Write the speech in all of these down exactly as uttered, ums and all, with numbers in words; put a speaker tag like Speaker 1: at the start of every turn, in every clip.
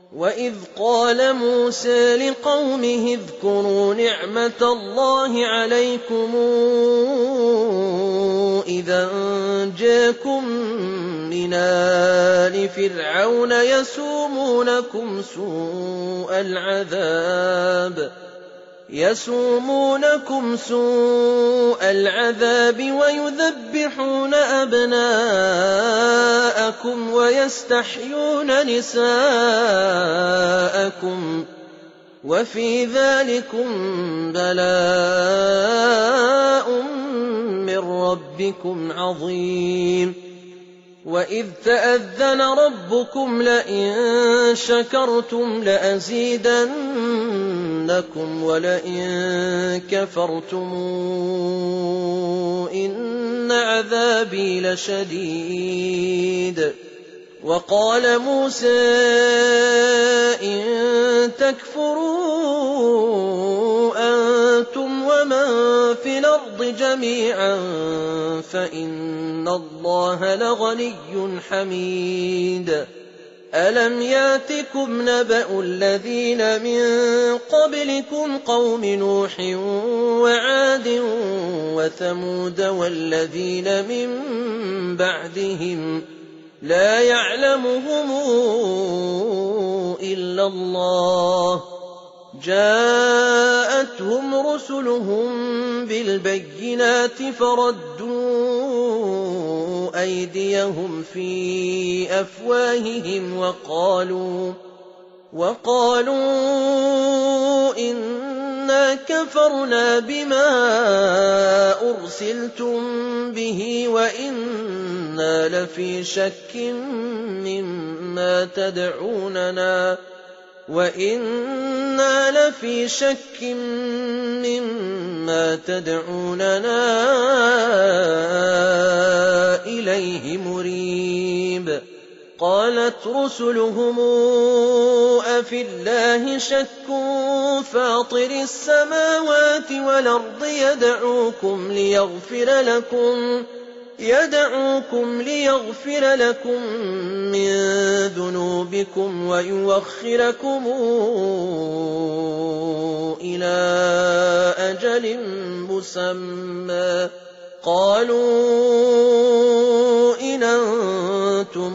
Speaker 1: وَإِذْ قَالَ مُوسَىٰ لِقَوْمِهِ اذْكُرُوا نِعْمَةَ اللَّهِ عَلَيْكُمْ إِذْ أَنجَاكُم مِّنْ آلِ فِرْعَوْنَ يَسُومُونَكُمْ سُوءَ الْعَذَابِ يَسُومُونَكُمْ سُوءَ الْعَذَابِ وَيُذَبِّحُونَ أَبْنَاءَكُمْ وَيَسْتَحْيُونَ نِسَاءَكُمْ وَفِي ذَلِكُمْ بَلَاءٌ مِّن رَّبِّكُمْ عَظِيمٌ وَإِذْ تَأَذَّنَ رَبُّكُمْ لَئِن شَكَرْتُمْ لَأَزِيدَنَّكُمْ وَلَئِن كَفَرْتُمْ إِنَّ عَذَابِي لَشَدِيدٌ وَقَالَ مُوسَىٰ إِن تَكْفُرُوا أَنتُمْ وَمَن فِي الْأَرْضِ جَمِيعًا فَإِنَّ اللَّهَ لَغَنِيٌّ حَمِيدٌ أَلَمْ يَأْتِكُمْ نَبَأُ الَّذِينَ مِن قَبْلِكُمْ قَوْمِ نُوحٍ وَعَادٍ وَثَمُودَ وَالَّذِينَ مِن بَعْدِهِمْ لَا يَعْلَمُهُمْ إِلَّا اللَّهُ جَاءَتْهُمْ رُسُلُهُم بِالْبَيِّنَاتِ فَرَدُّوا أَيْدِيَهُمْ فِي أَفْوَاهِهِمْ وَقَالُوا وَقَالُوا إِنَّا كَفَرْنَا بِمَا أُرْسِلْتُم بِهِ وَإِنَّا لَفِي شَكٍّ مِّمَّا تَدْعُونَنَا وَإِنَّا لَفِي شَكٍّ مِّمَّا تَدْعُونَنَا إِلَيْهِ مُرِيبٍ قَالَتْ رُسُلُهُمْ أَفِي اللَّهِ شَكٌّ فَاطِرِ السَّمَاوَاتِ وَالْأَرْضِ يَدْعُوكُمْ لِيَغْفِرَ لَكُمْ يدعوكم ليغفر لكم من ذنوبكم ويؤخركم إلى أجل مسمى قالوا إن أنتم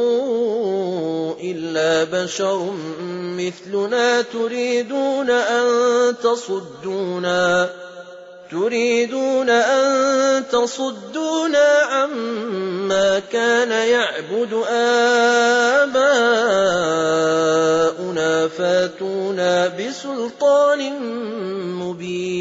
Speaker 1: إلا بشر مثلنا تريدون أن تصدونا تريدون أن تصدونا عما كان يعبد آباؤنا فاتونا بسلطان مبين